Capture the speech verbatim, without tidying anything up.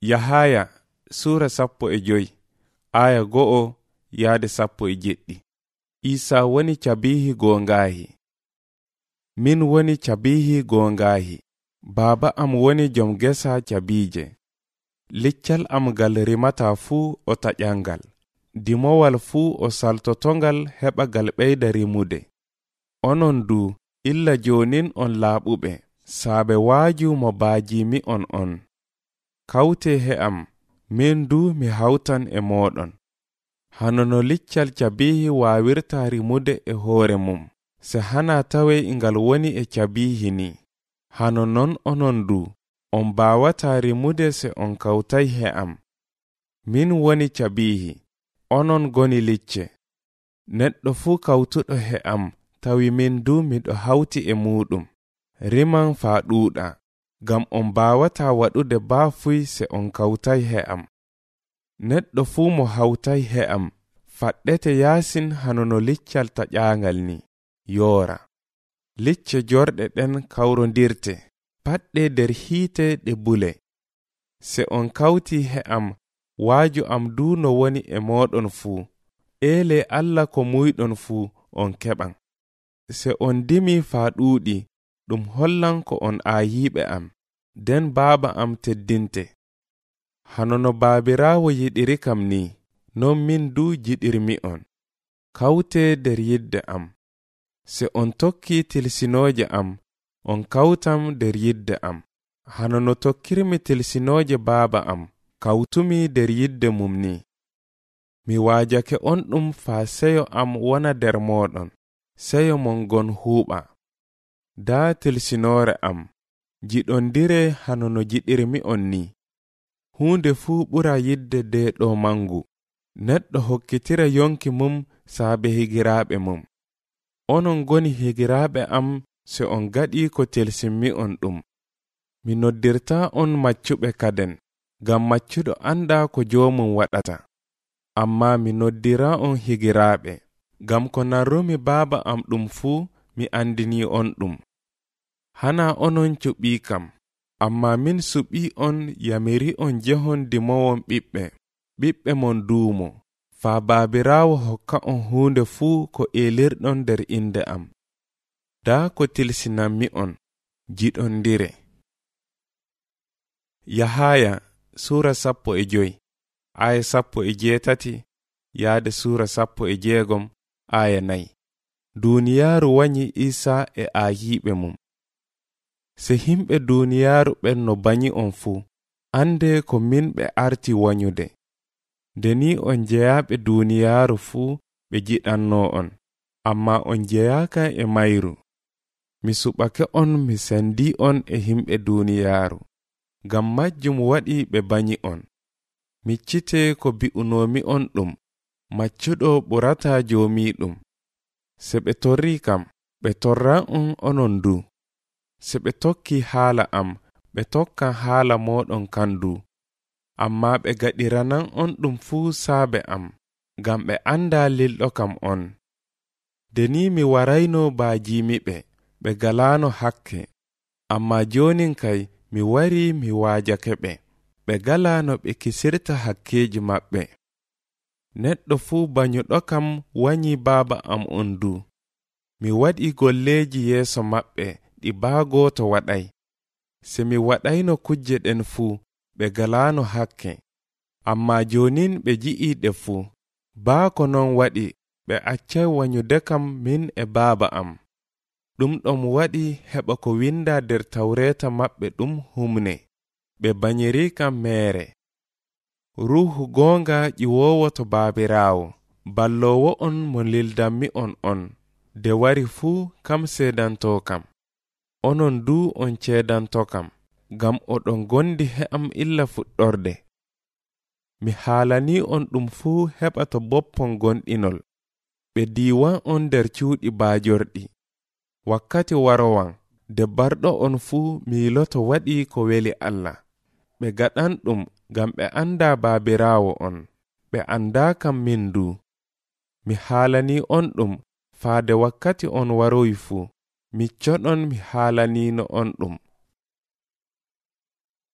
Yahaya sura sappo e joyi aya go'o yaade sappo e jeɗɗi. Isa woni cabihi gongahi. Min woni cabihi gongahi. Baba am woni jom gesa cabije. Liccal am gal rimata fu o taƴangal. Dimowal fu o saltotongal heɓa gal ɓeyda rimude. Onon du illa jonin on laaɓuɓe. Saabe waaju mo baajimi on on. Kawte he am, min du mi hawtan e moɗon. Hanono liccal cabihi waawirta rimude e hoore mum, se hana tawe ingal woni e cabihi ni. Hanonon onon du, on baawata rimude se on kawtay he am. Min woni cabihi, onon goni licce. Neɗɗo fu kawtuɗo he am, tawi min du miɗo hawti e muɗum. Riman faa ɗuuɗa, gam on baawata waɗude baafuy se on kawtay he am. Neɗɗo fu mo hawtay he am, faɗɗete yaasin hanono liccal taƴaangal ni, yoora. Licce jorɗe ɗen kawrondirte, paɗɗe der hiite ɗe bule. Se on kawti he am, waaju am du no woni e moɗon fu, eele Allah ko muyɗon fu on keɓan. Se on dimi faa ɗuuɗi, ɗum hollan ko on aayiɓe am, den baaba am teddinte. Hanono baabiraawo yiɗiri kam ni, non min du jiɗirmi on. Kawte der yidde am. Se on tokki tilsinooje am, on kawtam der yidde am. Hanono tokkirmi tilsinooje baaba am, kawtumi der yidde mum ni. Mi waajake on ɗum faa seyo am wona der moɗon, seyo mon gon huuɓa. Daa tilsinoore am, jiɗondire hanono jiɗirmi on ni. Huunde fuu ɓura yidde de ɗo mangu. Neɗɗo hokkitira yonki mum saabe higiraaɓe mum. Onon goni higiraaɓe am se on gaɗi ko tilsinmi on ɗum. Mi noddirta on maccuɓe kaden, gam maccuɗo anda ko joomum waɗata. Amma mi noddira on higiraaɓe, gam ko narrumi baaba am ɗum fuu mi andini on ɗum. Hana onon cuɓi kam, amma min suɓi on yamiri on jehon dimowon ɓiɓɓe, ɓiɓɓe mon duumo, faa baabiraawo hokka on huunde fuu ko eelirɗon der inde am. Daa ko tilsinanmi on, jiɗondire. Yahaya sura sappo e joyi aya sappo e jeetati yaade sura sappo e jeegom aya nayi. Duuniyaaru wanyi Isa e aayiɓe mum. Se himɓe duuniyaaru ɓen no banyi on fuu, ande ko min ɓe arti wanyude. Deni on jeyaaɓe duuniyaaru fuu ɓe jiɗanno on, amma on jeyaaka e mayru. Mi suɓake on mi sendi on e himɓe duuniyaaru, gam majjum waɗi ɓe banyi on. Miccite ko bi'unomi on ɗum, maccuɗo ɓurata joomiɗum. Se ɓe torri kam, ɓe torra on onon du. Se ɓe tokki haala am, ɓe tokka haala moɗon kandu. Amma ɓe gaɗiranan on ɗum fuu saabe am, gam ɓe anda lilɗo kam on. Deni mi warayno baajimi ɓe, ɓe galano hakke. Amma jonin kay mi wari mi waajake ɓe, ɓe galano ɓe kisirta hakkeji maɓɓe. Neɗɗo fuu banyuɗo kam wanyi baaba am on du. Mi waɗi golleji yeeso maɓɓe ɗi baagoto waɗay. Se mi waɗayno kujje ɗen fuu, ɓe galano hakke. Amma jonin ɓe ji'i ɗe fuu. Baa ko non waɗi, ɓe accay wanyude kam min e baaba am. Ɗum ɗom waɗi heɓa ko winda der tawreta maɓɓe ɗum humne. Ɓe banyiri kam meere. Ruuhu goonga ƴiwowo to baabiraawo, ballowo on mo lildanmi on on. De wari fuu kam seedanto kam. Onon du on ceedanto kam, gam oɗon gondi he am illa fuɗɗorde. Mi haalani on ɗum fuu heɓa to boppon gonɗinol. Ɓe diwan on der cuuɗi baajorɗi. Wakkati warowan, de barɗo on fuu miiloto waɗi ko weli Allah. Ɓe gaɗan ɗum gam ɓe anda baabiraawo on, ɓe anda kam min du. Mi haalani on ɗum faade wakkati on waroyi fuu, miccoɗon mi haalanino on ɗum.